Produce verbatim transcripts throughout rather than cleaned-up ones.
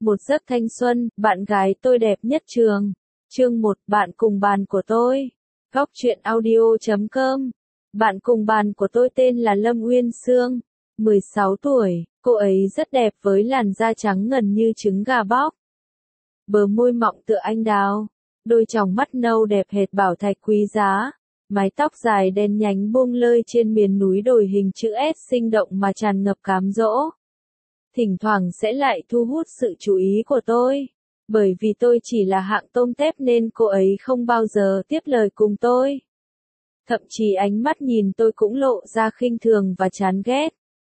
Một giấc thanh xuân, bạn gái tôi đẹp nhất trường. Chương một, bạn cùng bàn của tôi. Góc truyện audio chấm com. Bạn cùng bàn của tôi tên là Lâm Uyên Sương, mười sáu tuổi, cô ấy rất đẹp với làn da trắng ngần như trứng gà bóc. Bờ môi mọng tựa anh đào, đôi tròng mắt nâu đẹp hệt bảo thạch quý giá, mái tóc dài đen nhánh buông lơi trên miền núi đồi hình chữ S sinh động mà tràn ngập cám dỗ. Thỉnh thoảng sẽ lại thu hút sự chú ý của tôi. Bởi vì tôi chỉ là hạng tôm tép nên cô ấy không bao giờ tiếp lời cùng tôi. Thậm chí ánh mắt nhìn tôi cũng lộ ra khinh thường và chán ghét.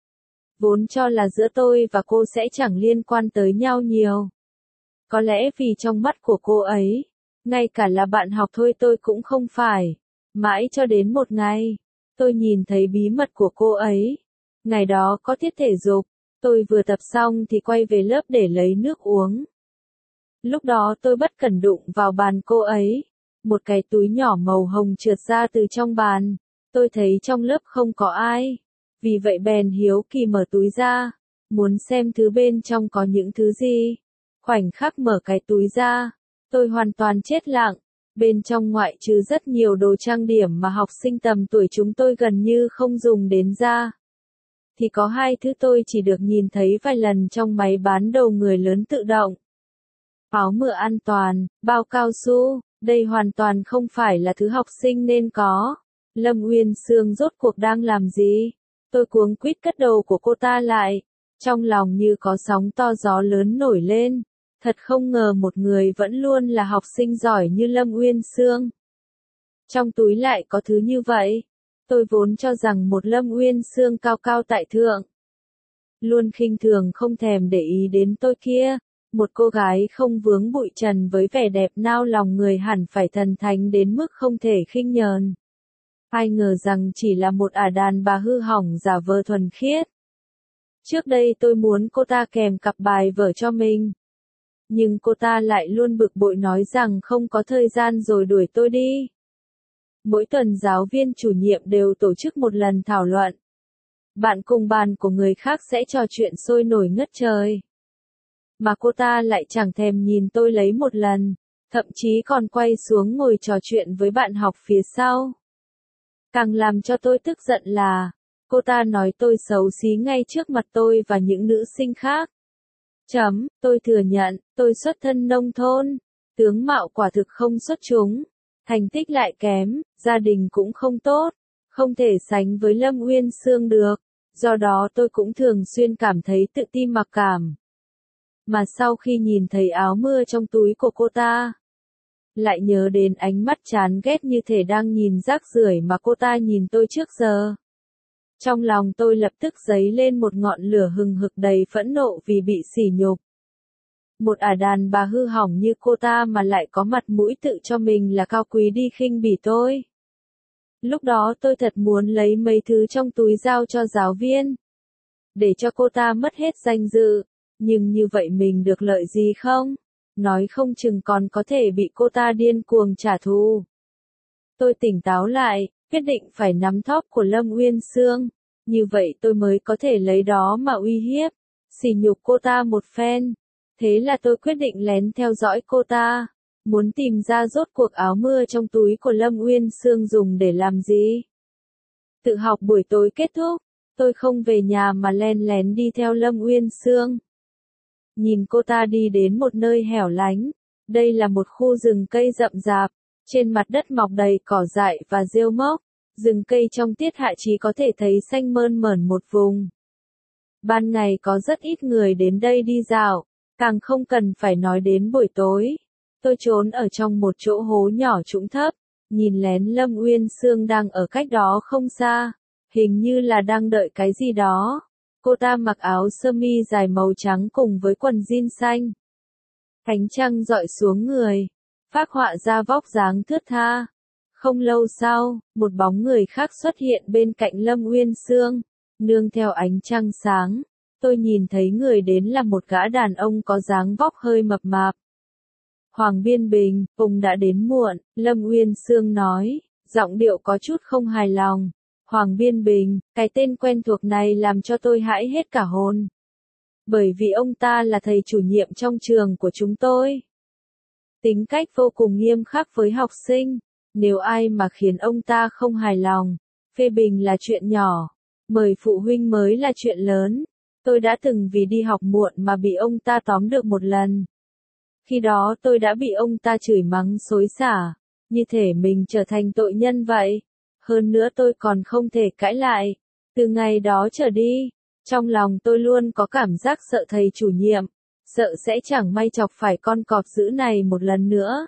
Vốn cho là giữa tôi và cô sẽ chẳng liên quan tới nhau nhiều. Có lẽ vì trong mắt của cô ấy, ngay cả là bạn học thôi tôi cũng không phải. Mãi cho đến một ngày, tôi nhìn thấy bí mật của cô ấy. Ngày đó có tiết thể dục, tôi vừa tập xong thì quay về lớp để lấy nước uống. Lúc đó tôi bất cẩn đụng vào bàn cô ấy. Một cái túi nhỏ màu hồng trượt ra từ trong bàn. Tôi thấy trong lớp không có ai. Vì vậy bèn hiếu kỳ mở túi ra. Muốn xem thứ bên trong có những thứ gì. Khoảnh khắc mở cái túi ra. Tôi hoàn toàn chết lặng. Bên trong ngoại trừ rất nhiều đồ trang điểm mà học sinh tầm tuổi chúng tôi gần như không dùng đến ra. Thì có hai thứ tôi chỉ được nhìn thấy vài lần trong máy bán đầu người lớn tự động. Áo mưa an toàn, bao cao su, đây hoàn toàn không phải là thứ học sinh nên có. Lâm Uyên Sương rốt cuộc đang làm gì? Tôi cuống quýt cất đầu của cô ta lại. Trong lòng như có sóng to gió lớn nổi lên. Thật không ngờ một người vẫn luôn là học sinh giỏi như Lâm Uyên Sương. Trong túi lại có thứ như vậy. Tôi vốn cho rằng một Lâm Uyên Sương cao cao tại thượng. Luôn khinh thường không thèm để ý đến tôi kia. Một cô gái không vướng bụi trần với vẻ đẹp nao lòng người hẳn phải thần thánh đến mức không thể khinh nhờn. Ai ngờ rằng chỉ là một ả đàn bà hư hỏng giả vờ thuần khiết. Trước đây tôi muốn cô ta kèm cặp bài vở cho mình. Nhưng cô ta lại luôn bực bội nói rằng không có thời gian rồi đuổi tôi đi. Mỗi tuần giáo viên chủ nhiệm đều tổ chức một lần thảo luận. Bạn cùng bàn của người khác sẽ trò chuyện sôi nổi ngất trời. Mà cô ta lại chẳng thèm nhìn tôi lấy một lần, thậm chí còn quay xuống ngồi trò chuyện với bạn học phía sau. Càng làm cho tôi tức giận là, cô ta nói tôi xấu xí ngay trước mặt tôi và những nữ sinh khác. Chấm, tôi thừa nhận, tôi xuất thân nông thôn, tướng mạo quả thực không xuất chúng, thành tích lại kém, gia đình cũng không tốt, không thể sánh với Lâm Uyên Sương được, do đó tôi cũng thường xuyên cảm thấy tự ti mặc cảm. Mà sau khi nhìn thấy áo mưa trong túi của cô ta, lại nhớ đến ánh mắt chán ghét như thể đang nhìn rác rưởi mà cô ta nhìn tôi trước giờ. Trong lòng tôi lập tức dấy lên một ngọn lửa hừng hực đầy phẫn nộ vì bị sỉ nhục. Một ả đàn bà hư hỏng như cô ta mà lại có mặt mũi tự cho mình là cao quý đi khinh bỉ tôi. Lúc đó tôi thật muốn lấy mấy thứ trong túi giao cho giáo viên. Để cho cô ta mất hết danh dự. Nhưng như vậy mình được lợi gì không? Nói không chừng còn có thể bị cô ta điên cuồng trả thù. Tôi tỉnh táo lại, quyết định phải nắm thóp của Lâm Uyên Sương. Như vậy tôi mới có thể lấy đó mà uy hiếp, sỉ nhục cô ta một phen. Thế là tôi quyết định lén theo dõi cô ta. Muốn tìm ra rốt cuộc áo mưa trong túi của Lâm Uyên Sương dùng để làm gì. Tự học buổi tối kết thúc, tôi không về nhà mà len lén đi theo Lâm Uyên Sương. Nhìn cô ta đi đến một nơi hẻo lánh. Đây là một khu rừng cây rậm rạp. Trên mặt đất mọc đầy cỏ dại và rêu mốc. Rừng cây trong tiết hạ chỉ có thể thấy xanh mơn mởn một vùng. Ban ngày có rất ít người đến đây đi dạo. Càng không cần phải nói đến buổi tối. Tôi trốn ở trong một chỗ hố nhỏ trũng thấp. Nhìn lén Lâm Uyên Sương đang ở cách đó không xa. Hình như là đang đợi cái gì đó. Cô ta mặc áo sơ mi dài màu trắng cùng với quần jean xanh. Ánh trăng rọi xuống người, phác họa ra vóc dáng thướt tha. Không lâu sau, một bóng người khác xuất hiện bên cạnh Lâm Uyên Sương. Nương theo ánh trăng sáng, tôi nhìn thấy người đến là một gã đàn ông có dáng vóc hơi mập mạp. Hoàng Biên Bình, ông đã đến muộn, Lâm Uyên Sương nói, giọng điệu có chút không hài lòng. Hoàng Biên Bình, cái tên quen thuộc này làm cho tôi hãi hết cả hồn. Bởi vì ông ta là thầy chủ nhiệm trong trường của chúng tôi. Tính cách vô cùng nghiêm khắc với học sinh. Nếu ai mà khiến ông ta không hài lòng, phê bình là chuyện nhỏ, mời phụ huynh mới là chuyện lớn. Tôi đã từng vì đi học muộn mà bị ông ta tóm được một lần. Khi đó tôi đã bị ông ta chửi mắng xối xả, như thể mình trở thành tội nhân vậy. Hơn nữa tôi còn không thể cãi lại. Từ ngày đó trở đi, trong lòng tôi luôn có cảm giác sợ thầy chủ nhiệm, sợ sẽ chẳng may chọc phải con cọp dữ này một lần nữa.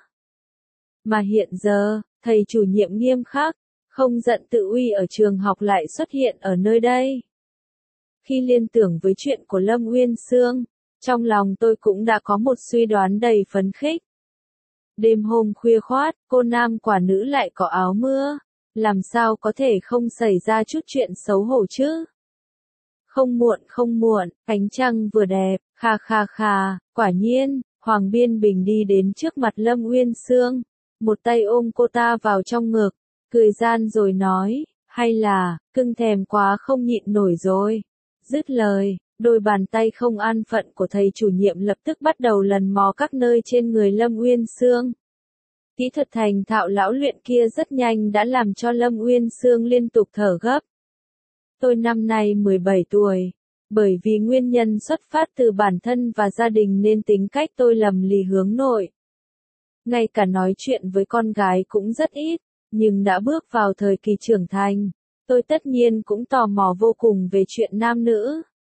Mà hiện giờ, thầy chủ nhiệm nghiêm khắc, không giận tự uy ở trường học lại xuất hiện ở nơi đây. Khi liên tưởng với chuyện của Lâm Uyên Sương, trong lòng tôi cũng đã có một suy đoán đầy phấn khích. Đêm hôm khuya khoát, cô nam quả nữ lại có áo mưa, làm sao có thể không xảy ra chút chuyện xấu hổ chứ? Không muộn không muộn, ánh trăng vừa đẹp, kha kha kha, quả nhiên, Hoàng Biên Bình đi đến trước mặt Lâm Uyên Sương, một tay ôm cô ta vào trong ngực, cười gian rồi nói, hay là, cưng thèm quá không nhịn nổi rồi. Dứt lời, đôi bàn tay không an phận của thầy chủ nhiệm lập tức bắt đầu lần mò các nơi trên người Lâm Uyên Sương. Kỹ thuật thành thạo lão luyện kia rất nhanh đã làm cho Lâm Uyên Sương liên tục thở gấp. Tôi năm nay mười bảy tuổi, bởi vì nguyên nhân xuất phát từ bản thân và gia đình nên tính cách tôi lầm lì hướng nội. Ngay cả nói chuyện với con gái cũng rất ít, nhưng đã bước vào thời kỳ trưởng thành, tôi tất nhiên cũng tò mò vô cùng về chuyện nam nữ.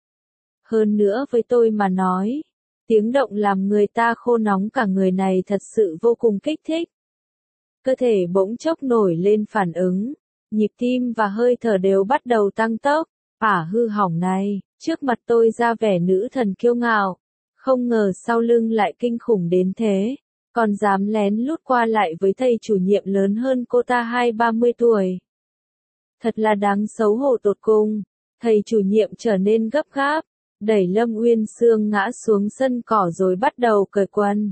Hơn nữa với tôi mà nói, tiếng động làm người ta khô nóng cả người này thật sự vô cùng kích thích. Cơ thể bỗng chốc nổi lên phản ứng, nhịp tim và hơi thở đều bắt đầu tăng tốc. Ả hư hỏng này, trước mặt tôi ra vẻ nữ thần kiêu ngạo, không ngờ sau lưng lại kinh khủng đến thế, còn dám lén lút qua lại với thầy chủ nhiệm lớn hơn cô ta hai ba mươi tuổi. Thật là đáng xấu hổ tột cùng. Thầy chủ nhiệm trở nên gấp gáp, đẩy Lâm Uyên Sương ngã xuống sân cỏ rồi bắt đầu cởi quần.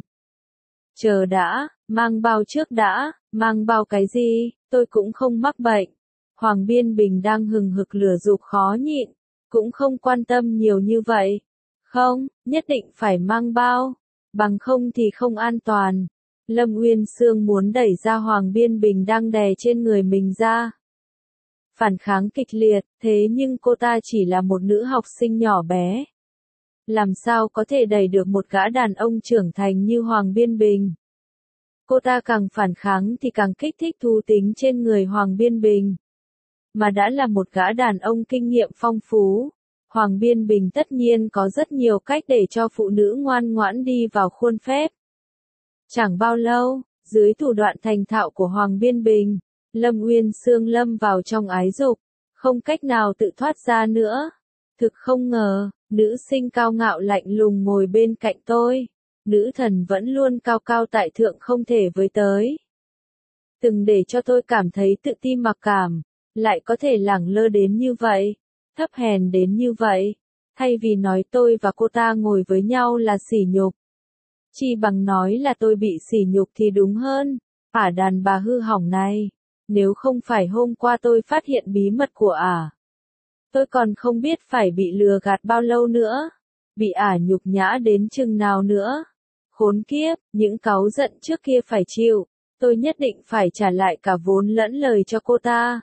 Chờ đã, mang bao trước đã, mang bao cái gì, tôi cũng không mắc bệnh. Hoàng Biên Bình đang hừng hực lửa giục khó nhịn, cũng không quan tâm nhiều như vậy. Không, nhất định phải mang bao, bằng không thì không an toàn. Lâm Uyên Sương muốn đẩy ra Hoàng Biên Bình đang đè trên người mình ra. Phản kháng kịch liệt, thế nhưng cô ta chỉ là một nữ học sinh nhỏ bé. Làm sao có thể đẩy được một gã đàn ông trưởng thành như Hoàng Biên Bình? Cô ta càng phản kháng thì càng kích thích thú tính trên người Hoàng Biên Bình. Mà đã là một gã đàn ông kinh nghiệm phong phú, Hoàng Biên Bình tất nhiên có rất nhiều cách để cho phụ nữ ngoan ngoãn đi vào khuôn phép. Chẳng bao lâu, dưới thủ đoạn thành thạo của Hoàng Biên Bình, Lâm Uyên Sương lâm vào trong ái dục, không cách nào tự thoát ra nữa. Thực không ngờ, nữ sinh cao ngạo lạnh lùng ngồi bên cạnh tôi, nữ thần vẫn luôn cao cao tại thượng không thể với tới. Từng để cho tôi cảm thấy tự ti mặc cảm, lại có thể lẳng lơ đến như vậy, thấp hèn đến như vậy, thay vì nói tôi và cô ta ngồi với nhau là sỉ nhục. Chi bằng nói là tôi bị sỉ nhục thì đúng hơn, ả đàn bà hư hỏng này. Nếu không phải hôm qua tôi phát hiện bí mật của ả, tôi còn không biết phải bị lừa gạt bao lâu nữa, bị ả nhục nhã đến chừng nào nữa. Khốn kiếp, những cáu giận trước kia phải chịu, tôi nhất định phải trả lại cả vốn lẫn lời cho cô ta.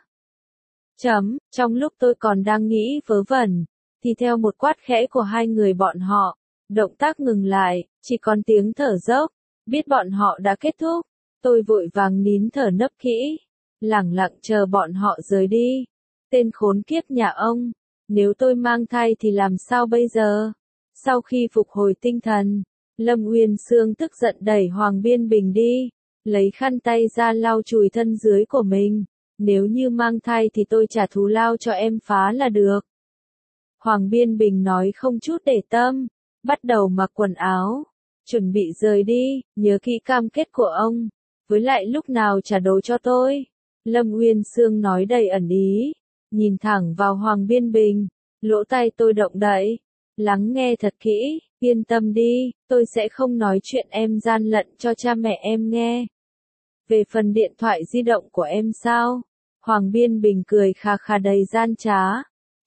Chấm, trong lúc tôi còn đang nghĩ vớ vẩn, thì theo một quát khẽ của hai người bọn họ, động tác ngừng lại, chỉ còn tiếng thở dốc, biết bọn họ đã kết thúc, tôi vội vàng nín thở nấp kỹ. Lẳng lặng chờ bọn họ rời đi. Tên khốn kiếp nhà ông, nếu tôi mang thai thì làm sao bây giờ? Sau khi phục hồi tinh thần, Lâm Uyên Sương tức giận đẩy Hoàng Biên Bình đi, lấy khăn tay ra lau chùi thân dưới của mình. Nếu như mang thai thì tôi trả thù lao cho em phá là được. Hoàng Biên Bình nói không chút để tâm, bắt đầu mặc quần áo, chuẩn bị rời đi, nhớ kỹ cam kết của ông, với lại lúc nào trả đồ cho tôi. Lâm Uyên Sương nói đầy ẩn ý, nhìn thẳng vào Hoàng Biên Bình, lỗ tai tôi động đậy, lắng nghe thật kỹ, yên tâm đi, tôi sẽ không nói chuyện em gian lận cho cha mẹ em nghe. Về phần điện thoại di động của em sao? Hoàng Biên Bình cười khà khà đầy gian trá,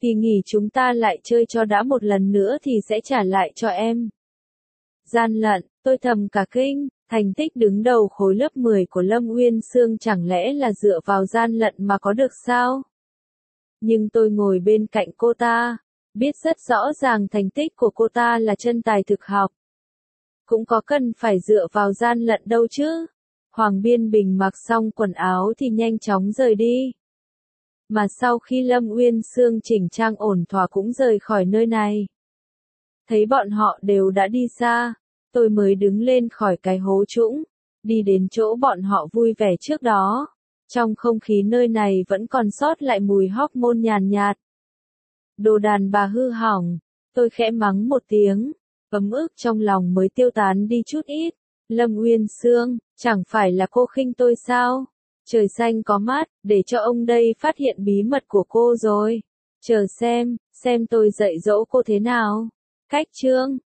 Kỳ nghỉ chúng ta lại chơi cho đã một lần nữa thì sẽ trả lại cho em. Gian lận, tôi thầm cả kinh, thành tích đứng đầu khối lớp mười của Lâm Uyên Sương chẳng lẽ là dựa vào gian lận mà có được sao? Nhưng tôi ngồi bên cạnh cô ta, biết rất rõ ràng thành tích của cô ta là chân tài thực học. Cũng có cần phải dựa vào gian lận đâu chứ. Hoàng Biên Bình mặc xong quần áo thì nhanh chóng rời đi. Mà sau khi Lâm Uyên Sương chỉnh trang ổn thỏa cũng rời khỏi nơi này. Thấy bọn họ đều đã đi xa, tôi mới đứng lên khỏi cái hố trũng, đi đến chỗ bọn họ vui vẻ trước đó. Trong không khí nơi này vẫn còn sót lại mùi hormone nhàn nhạt. Đồ đàn bà hư hỏng, tôi khẽ mắng một tiếng, ấm ức trong lòng mới tiêu tán đi chút ít. Lâm Uyên Sương, chẳng phải là cô khinh tôi sao? Trời xanh có mát, để cho ông đây phát hiện bí mật của cô rồi. Chờ xem, xem tôi dạy dỗ cô thế nào. Cách chương